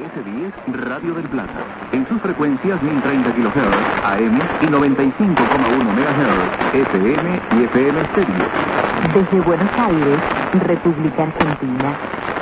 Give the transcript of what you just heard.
1410 Radio del Plata, en sus frecuencias 1030 kHz AM y 95,1 MHz FM y FM estéreo. Desde Buenos Aires, República Argentina.